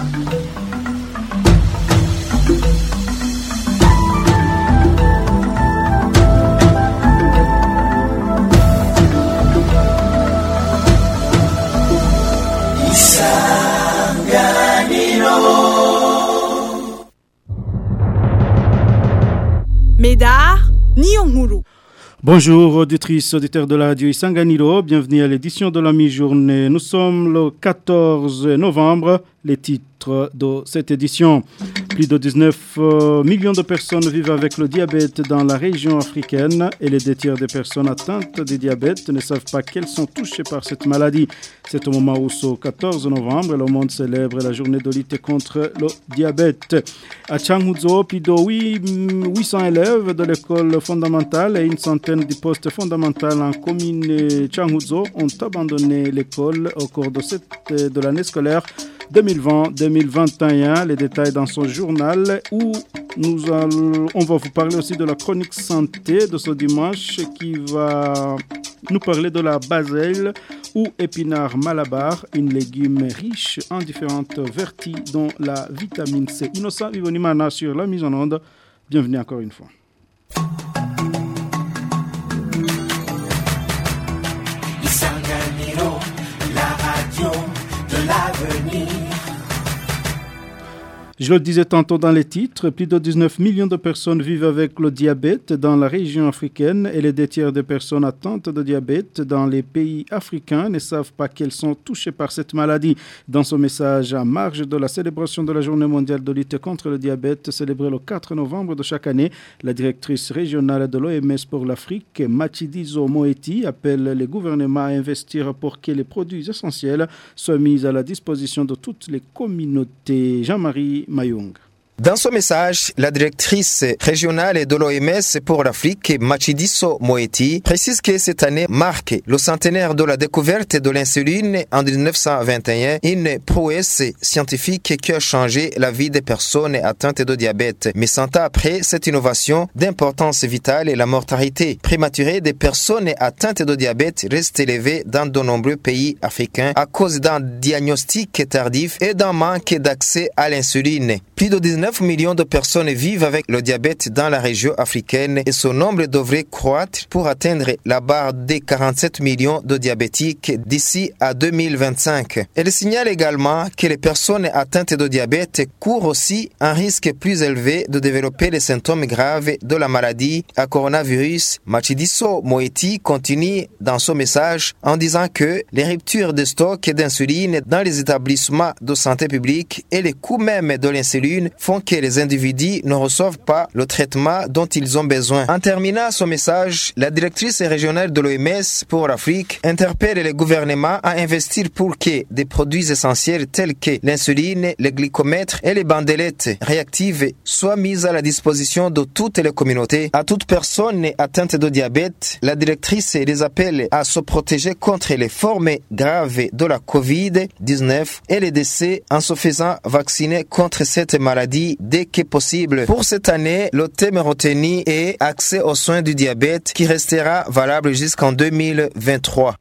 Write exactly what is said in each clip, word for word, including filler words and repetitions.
Médard Niyonkuru. Bonjour auditrices, auditeurs de la radio Isanganiro, bienvenue à l'édition de la mi-journée. Nous sommes le quatorze novembre, les titres de cette édition. Plus de dix-neuf millions de personnes vivent avec le diabète dans la région africaine et les deux tiers des personnes atteintes de diabète ne savent pas qu'elles sont touchées par cette maladie. C'est au moment où, ce quatorze novembre, le monde célèbre la journée de lutte contre le diabète. À Changuzo, plus de huit cents élèves de l'école fondamentale et une centaine de postes fondamentaux en commune Changuzo ont abandonné l'école au cours de, cette, de l'année scolaire deux mille vingt deux mille vingt et un. Les détails dans son journal où nous allons, on va vous parler aussi de la chronique santé de ce dimanche qui va nous parler de la basaille ou épinard malabar, une légume riche en différentes vertus dont la vitamine C. Innocent Vivonimana sur la mise en onde. Bienvenue encore une fois. Isanganiro, la radio de l'avenir. Je le disais tantôt dans les titres, plus de dix-neuf millions de personnes vivent avec le diabète dans la région africaine et les deux tiers des personnes atteintes de diabète dans les pays africains ne savent pas qu'elles sont touchées par cette maladie. Dans son message à marge de la célébration de la journée mondiale de lutte contre le diabète célébrée le quatre novembre de chaque année, la directrice régionale de l'O M S pour l'Afrique, Matshidiso Moeti, appelle les gouvernements à investir pour que les produits essentiels soient mis à la disposition de toutes les communautés. Jean-Marie Mayung. Dans son message, la directrice régionale de l'O M S pour l'Afrique, Matshidiso Moeti, précise que cette année marque le centenaire de la découverte de l'insuline en dix-neuf cent vingt et un, une prouesse scientifique qui a changé la vie des personnes atteintes de diabète. Mais cent ans après, cette innovation d'importance vitale et la mortalité prématurée des personnes atteintes de diabète reste élevée dans de nombreux pays africains à cause d'un diagnostic tardif et d'un manque d'accès à l'insuline. Plus de dix-neuf millions de personnes vivent avec le diabète dans la région africaine et ce nombre devrait croître pour atteindre la barre des quarante-sept millions de diabétiques d'ici à deux mille vingt-cinq. Elle signale également que les personnes atteintes de diabète courent aussi un risque plus élevé de développer les symptômes graves de la maladie à coronavirus. Matshidiso Moeti continue dans son message en disant que les ruptures de stock d'insuline dans les établissements de santé publique et les coûts même de l'insuline font que les individus ne reçoivent pas le traitement dont ils ont besoin. En terminant son message, la directrice régionale de l'O M S pour l'Afrique interpelle les gouvernements à investir pour que des produits essentiels tels que l'insuline, le glycomètre et les bandelettes réactives soient mis à la disposition de toutes les communautés. À toute personne atteinte de diabète, la directrice les appelle à se protéger contre les formes graves de la covid dix-neuf et les décès en se faisant vacciner contre cette maladie dès que possible. Pour cette année, le thème retenu est accès aux soins du diabète qui restera valable jusqu'en deux mille vingt-trois.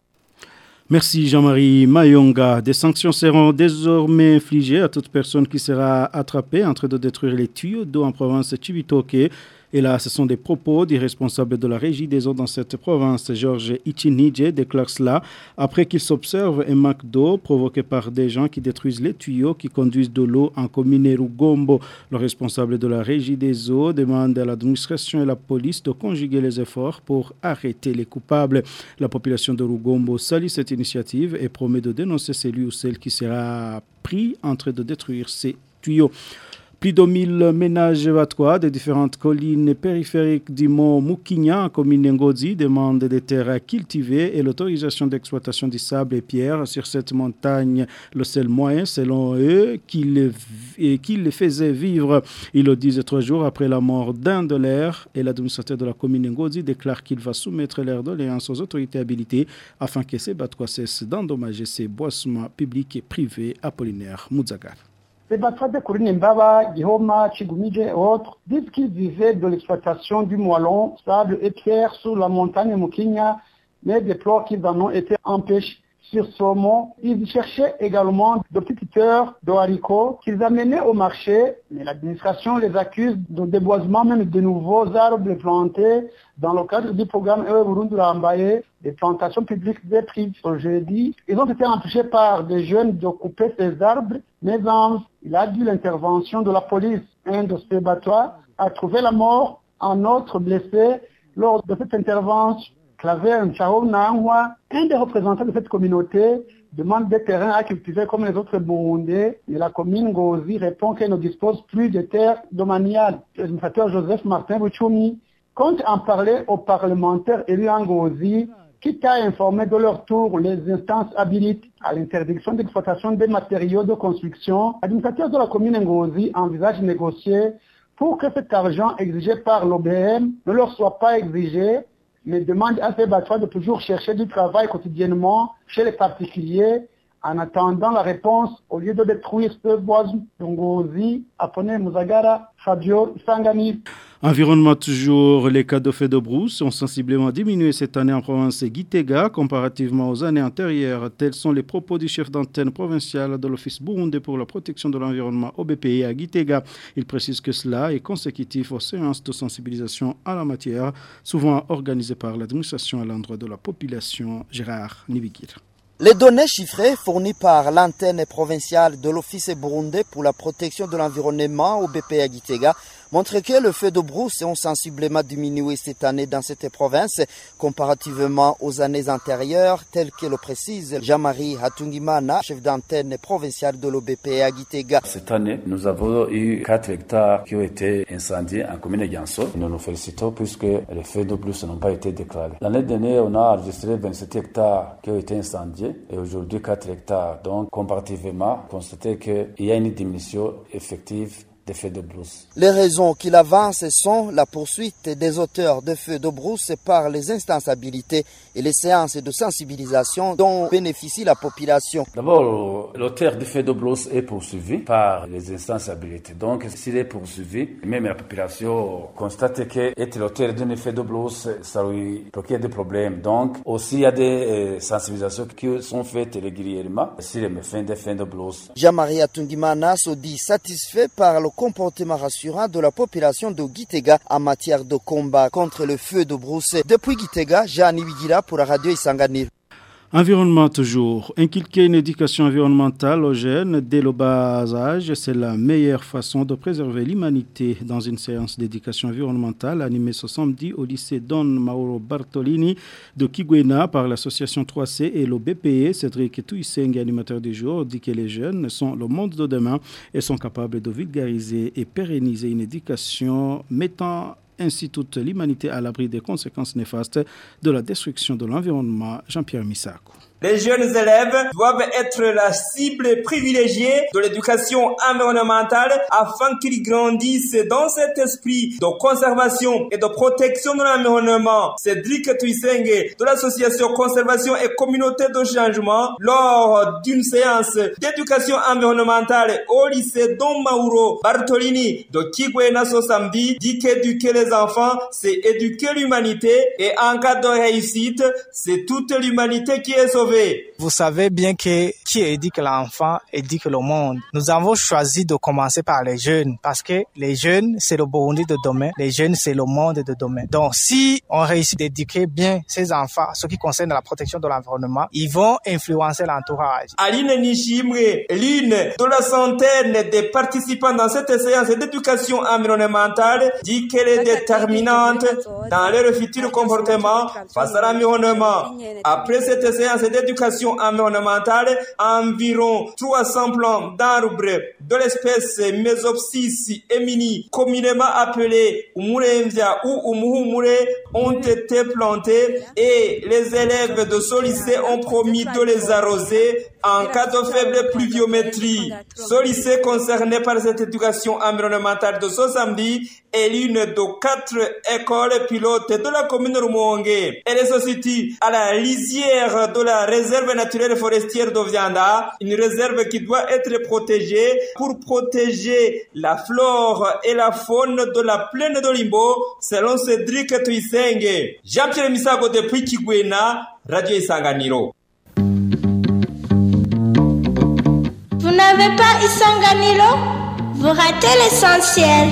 Merci Jean-Marie Mayonga. Des sanctions seront désormais infligées à toute personne qui sera attrapée en train de détruire les tuyaux d'eau en province de Chibitoke. Et là, ce sont des propos des responsables de la régie des eaux dans cette province. Georges Ichinidje déclare cela après qu'il s'observe un manque d'eau provoqué par des gens qui détruisent les tuyaux qui conduisent de l'eau en commune Rugombo. Le responsable de la régie des eaux demande à l'administration et la police de conjuguer les efforts pour arrêter les coupables. La population de Rugombo salue cette initiative et promet de dénoncer celui ou celle qui sera pris en train de détruire ces tuyaux. Plus de mille ménages vatois des différentes collines périphériques du mont Mukinya, commune Ngozi, demandent des terres cultivées et l'autorisation d'exploitation du sable et pierre sur cette montagne. Le seul moyen, selon eux, qui les, qui les faisait vivre. Ils le disent trois jours après la mort d'un de leurs et l'administrateur de la commune Ngozi déclare qu'il va soumettre leur doléance aux autorités habilitées afin que ces vatois cessent d'endommager ces boissements publics et privés. Apollinaire Moudzagar. Les Batwa de Corinne Mbaba, Gihoma, Chigumije et autres disent qu'ils vivaient de l'exploitation du moellon, sable et pierre sur la montagne Mukinya, mais déplorent qu'ils en ont été empêchés. sur saumon. Ils cherchaient également de petits tuteurs de haricots qu'ils amenaient au marché, mais l'administration les accuse de déboisement même de nouveaux arbres plantés dans le cadre du programme E Burundi Rambaye, des plantations publiques des prix. Ce jeudi, ils ont été empêchés par des jeunes de couper ces arbres, mais il a dû l'intervention de la police. Un de ces battoirs a trouvé la mort, un autre blessé lors de cette intervention. Claver Nchao Nangwa, un des représentants de cette communauté, demande des terrains à cultiver comme les autres Burundais, et la commune Ngozi répond qu'elle ne dispose plus de terres domaniales. L'administrateur Joseph Martin Bouchoumi compte en parler aux parlementaires élus en Ngozi, quitte à informer de leur tour les instances habilites à l'interdiction d'exploitation des matériaux de construction. L'administrateur de la commune Ngozi envisage de négocier pour que cet argent exigé par l'O B M ne leur soit pas exigé, mais demande à ces battoirs de toujours chercher du travail quotidiennement chez les particuliers en attendant la réponse au lieu de détruire ce bois. Ngozi, Apone Muzagara, Fabio Sangani. Environnement toujours, les cas de feux de brousse ont sensiblement diminué cette année en province Gitega comparativement aux années antérieures. Tels sont les propos du chef d'antenne provincial de l'Office burundais pour la protection de l'environnement O B P I à Gitega. Il précise que cela est consécutif aux séances de sensibilisation à la matière, souvent organisées par l'administration à l'endroit de la population. Gérard Nibikir. Les données chiffrées fournies par l'antenne provinciale de l'Office burundais pour la protection de l'environnement O B P I à Gitega montrent que le feu de brousse ont sensiblement diminué cette année dans cette province comparativement aux années antérieures, tel que le précise Jean-Marie Hatungimana, chef d'antenne provinciale de l'O B P I à Gitega. Cette année, nous avons eu quatre hectares qui ont été incendiés en commune de Ganso. Nous nous félicitons puisque les feux de brousse n'ont pas été déclarés. L'année dernière, on a enregistré vingt-sept hectares qui ont été incendiés et aujourd'hui quatre hectares. Donc, comparativement, constater qu'il y a une diminution effective des feux de brousse. Les raisons qu'il avance sont la poursuite des auteurs de feux de brousse par les instances habilitées et les séances de sensibilisation dont bénéficie la population. D'abord, l'auteur du feu de brousse est poursuivi par les instances habilitées. Donc, s'il est poursuivi, même la population constate que être l'auteur d'un feu de brousse, ça lui procure des problèmes. Donc, aussi, il y a des euh, sensibilisations qui sont faites régulièrement sur les méfaits des feux de brousse. Jean-Marie Atungimana se dit satisfait par le comportement rassurant de la population de Gitega en matière de combat contre le feu de brousse. Depuis Gitega, Jean Ibigira pour la radio Isanganiro. Environnement toujours. Inculquer une éducation environnementale aux jeunes dès le bas âge, c'est la meilleure façon de préserver l'humanité. Dans une séance d'éducation environnementale animée ce samedi au lycée Don Mauro Bartolini de Kigwena par l'association trois C et le B P E, Cédric Touisseng, animateur du jour, dit que les jeunes sont le monde de demain et sont capables de vulgariser et pérenniser une éducation mettant ainsi toute l'humanité à l'abri des conséquences néfastes de la destruction de l'environnement. Jean-Pierre Misako. Les jeunes élèves doivent être la cible privilégiée de l'éducation environnementale afin qu'ils grandissent dans cet esprit de conservation et de protection de l'environnement. Cédric Touisseng de l'association Conservation et Communauté de Changement, lors d'une séance d'éducation environnementale au lycée Don Mauro Bartolini de Kigwena ce samedi, dit qu'éduquer les enfants, c'est éduquer l'humanité et en cas de réussite, c'est toute l'humanité qui est sauvée. Vous savez bien que qui éduque l'enfant éduque le monde. Nous avons choisi de commencer par les jeunes parce que les jeunes, c'est le Burundi de demain. Les jeunes, c'est le monde de demain. Donc, si on réussit d'éduquer bien ces enfants, ce qui concerne la protection de l'environnement, ils vont influencer l'entourage. Aline Nishimwe, l'une de la centaine des participants dans cette séance d'éducation environnementale, dit qu'elle est déterminante dans leur futur comportement face à l'environnement. Après cette séance d'éducation environnementale, environ trois cents plants d'arbres de l'espèce Mesopsis emini, communément appelés Umuremvia ou Umuhumure, ont été plantés et les élèves de ce lycée ont promis de les arroser en cas de faible pluviométrie. Ce lycée concerné par cette éducation environnementale de ce samedi est l'une de quatre écoles pilotes de la commune de Rumonge. Elle se situe à la lisière de la réserve naturelle forestière d'Ovianda, une réserve qui doit être protégée pour protéger la flore et la faune de la plaine de Limbo, selon Cédric Touisseng. Jean-Pierre Misago depuis Kigwena, Radio Isanganiro. n'avez pas Isanganiro, vous ratez l'essentiel.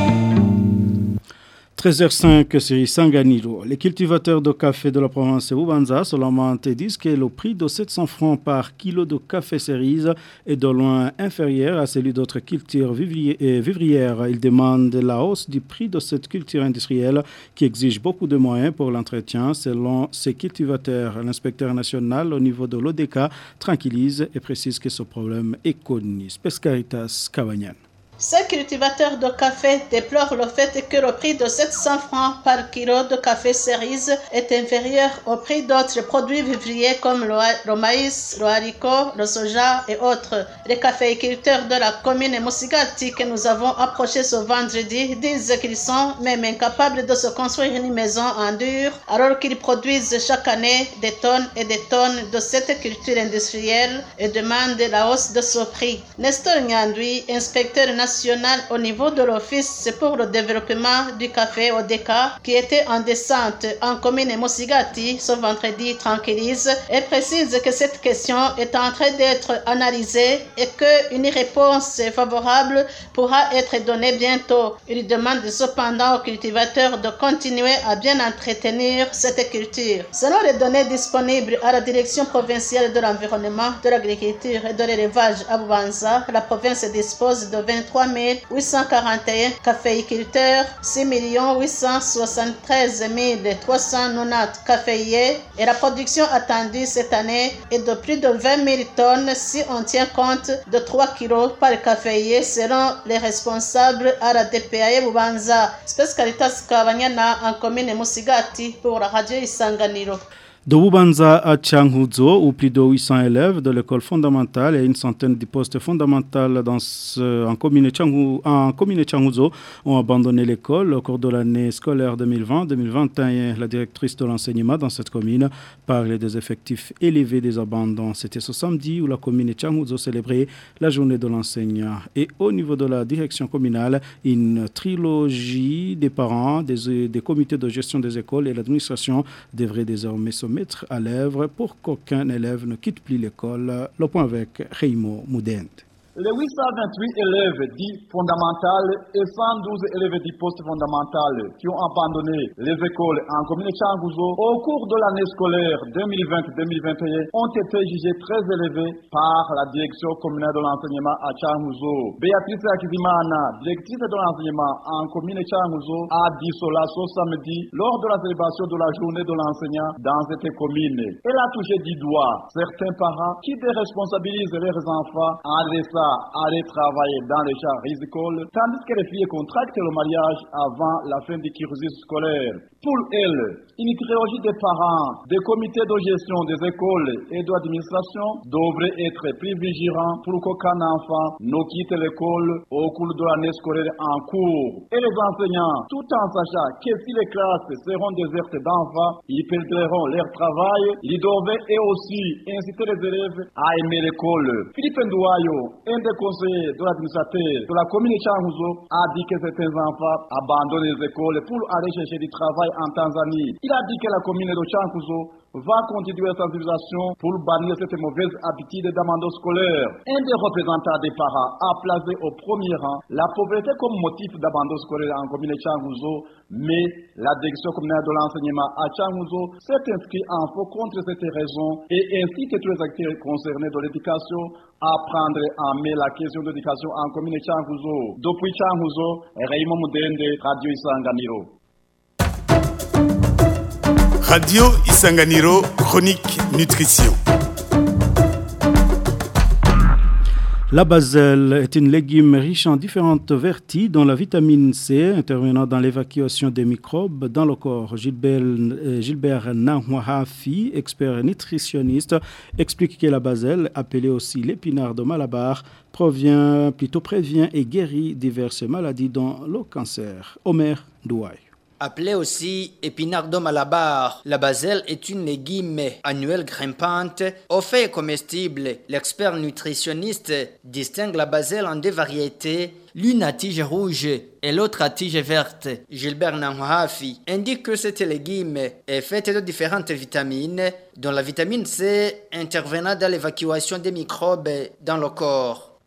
treize heures cinq sur Isanganiro. Les cultivateurs de café de la province de Bubanza seulement disent que le prix de sept cents francs par kilo de café cerise est de loin inférieur à celui d'autres cultures vivrières. Ils demandent la hausse du prix de cette culture industrielle qui exige beaucoup de moyens pour l'entretien. Selon ces cultivateurs, l'inspecteur national au niveau de l'O D C tranquillise et précise que ce problème est connu. Pescaritas Cavagnan. Ces cultivateurs de café déplorent le fait que le prix de sept cents francs par kilo de café cerise est inférieur au prix d'autres produits vivriers comme le, le maïs, le haricot, le soja et autres. Les caféiculteurs de la commune Mosigati que nous avons approchés ce vendredi disent qu'ils sont même incapables de se construire une maison en dur alors qu'ils produisent chaque année des tonnes et des tonnes de cette culture industrielle et demandent la hausse de ce prix. Nestor Nyandui, inspecteur national au niveau de l'Office pour le développement du café O D C, qui était en descente en commune Mosigati ce vendredi, tranquillise et précise que cette question est en train d'être analysée et qu'une réponse favorable pourra être donnée bientôt. Il demande cependant aux cultivateurs de continuer à bien entretenir cette culture. Selon les données disponibles à la direction provinciale de l'environnement, de l'agriculture et de l'élevage à Bubanza, la province dispose de vingt-trois mille huit cent quarante et un caféiculteurs, six millions huit cent soixante-treize mille trois cent quatre-vingt-dix caféiers et la production attendue cette année est de plus de vingt mille tonnes si on tient compte de trois kilos par caféier selon les responsables à la D P A E Bubanza. Pescaritas Cavagna en commune Mosigati pour la radio Isanganiro. De Bubanza à Changuzo, où plus de huit cents élèves de l'école fondamentale et une centaine de postes fondamentaux dans ce, en commune Changu, en commune Changuzo ont abandonné l'école au cours de l'année scolaire deux mille vingt deux mille vingt et un. La directrice de l'enseignement dans cette commune parle des effectifs élevés des abandons. C'était ce samedi où la commune Changuzo célébrait la journée de l'enseignant. Et au niveau de la direction communale, une trilogie des parents, des, des comités de gestion des écoles et l'administration devrait désormais se mettre à l'œuvre pour qu'aucun élève ne quitte plus l'école. Le point avec Reimo Moudend. Les huit cent vingt-huit élèves dits fondamentales et cent douze élèves dits post-fondamentales qui ont abandonné les écoles en commune Changuzo au cours de l'année scolaire deux mille vingt deux mille vingt et un ont été jugés très élevés par la direction communale de l'enseignement à Changuzo. Béatrice Akizimana, directrice de l'enseignement en commune Changuzo, a dit cela ce samedi lors de la célébration de la journée de l'enseignant dans cette commune. Elle a touché du doigt certains parents qui déresponsabilisent leurs enfants en laissant à aller travailler dans les champs rizicoles, tandis que les filles contractent le mariage avant la fin du cursus scolaire. Pour elles, une trilogie des parents, des comités de gestion des écoles et de l'administration devrait être plus vigilant pour qu'aucun enfant ne quitte l'école au cours de l'année scolaire en cours. Et les enseignants, tout en sachant que si les classes seront désertes d'enfants, ils perdront leur travail, ils devraient eux aussi inciter les élèves à aimer l'école. Philippe Ndouayo, un des conseillers de l'administrateur de la commune de Changuzo, a dit que certains enfants abandonnent les écoles pour aller chercher du travail en Tanzanie. Il a dit que la commune de Changuzo va continuer la sensibilisation pour bannir cette mauvaise habitude d'abandon scolaire. Un des représentants des parents a placé au premier rang la pauvreté comme motif d'abandon scolaire en commune de Changuzo, mais la direction communale de l'enseignement à Changuzo s'est inscrite en faux contre cette raison et incite tous les acteurs concernés de l'éducation à prendre en main la question d'éducation en commune de Changuzo. Depuis Changuzo, Raymond Moudende, Radio Isanganiro. Radio Isanganiro, chronique nutrition. La baselle est une légume riche en différentes vertus dont la vitamine C intervenant dans l'évacuation des microbes dans le corps. Gilbert, euh, Gilbert Nahouahafi, expert nutritionniste, explique que la baselle, appelée aussi l'épinard de Malabar, provient, plutôt prévient et guérit diverses maladies dont le cancer. Omer Douaï. Appelée aussi épinard de Malabar, la baselle est une légume annuelle grimpante aux feuilles comestibles. L'expert nutritionniste distingue la baselle en deux variétés, l'une à tige rouge et l'autre à tige verte. Gilbert Nahouahafi indique que cette légume est faite de différentes vitamines, dont la vitamine C intervenant dans l'évacuation des microbes dans le corps.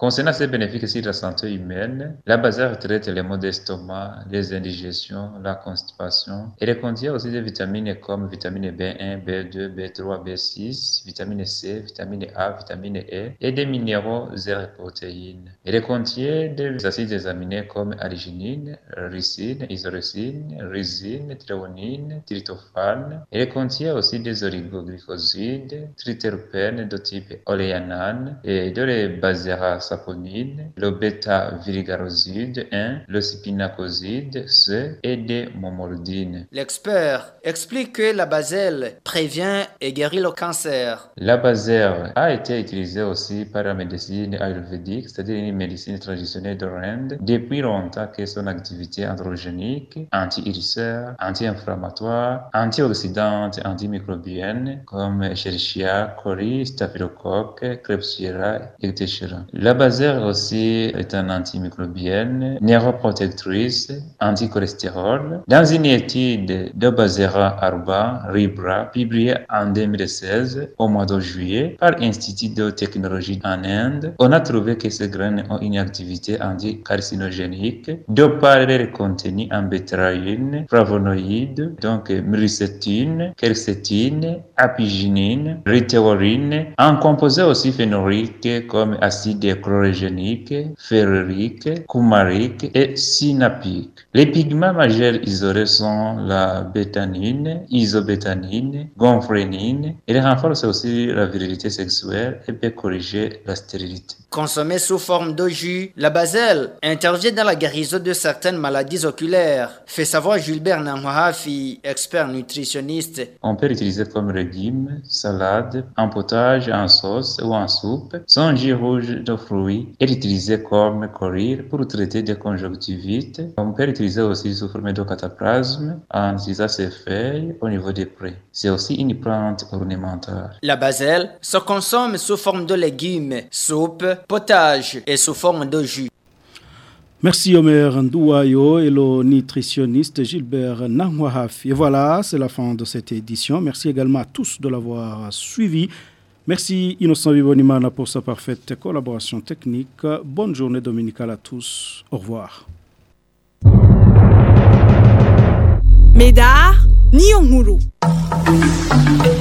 Concernant ces bénéfices sur la santé humaine, la basaire traite les maux d'estomac, les indigestions, la constipation. Elle contient aussi des vitamines comme vitamine B un, B deux, B trois, B six, vitamine C, vitamine A, vitamine E et des minéraux et protéines. Elle contient des acides aminés comme arginine, ricine, isoricine, résine, thréonine, tryptophane. Elle contient aussi des oligoglycosides, triterpènes de type oléanane et de les basérasaponine, le bêta-virigaroside un, le spinacoside C et des momordines. L'expert explique que la baselle prévient et guérit le cancer. La baselle a été utilisée aussi par la médecine ayurvédique, c'est-à-dire une médecine traditionnelle de l'Inde, depuis longtemps que son activité androgénique, anti-hérisseur, anti-inflammatoire, antioxydante, antimicrobienne, comme Escherichia coli, Staphylocoque, Klebsiella, et cetera. La baselle aussi est une antimicrobienne, neuroprotectrice, anticholestérol. Dans une étude de Basera Arba Ribra, publiée en deux mille seize, au mois de juillet, par l'Institut de technologie en Inde, on a trouvé que ces graines ont une activité anticarcinogénique de par leur contenu en bétaïne, flavonoïdes, donc myrisétine, quercétine, apiginine, rithéorine, en composés aussi phénoliques comme acide chlorogénique, ferrique, coumarique et synapique. Les pigments majeurs isolés sont la bétanine, isobétanine, gonfrénine. Il renforce aussi la virilité sexuelle et peut corriger la stérilité. Consommée sous forme de jus, la baselle intervient dans la guérison de certaines maladies oculaires, fait savoir Gilbert Nangwahafi, expert nutritionniste. On peut l'utiliser comme légume, salade, en potage, en sauce ou en soupe. Son jus rouge de fruits est utilisé comme coryre pour traiter des conjonctivites. On peut l'utiliser aussi sous forme de cataplasme en utilisant ses feuilles au niveau des prés. C'est aussi une plante ornementale. La baselle se consomme sous forme de légumes, soupe, potage et sous forme de jus. Merci Omer Ndouayo et le nutritionniste Gilbert Nangwahafi. Et voilà, c'est la fin de cette édition. Merci également à tous de l'avoir suivi. Merci Innocent Vivonimana pour sa parfaite collaboration technique. Bonne journée dominicale à tous. Au revoir. Médard Nyonguru.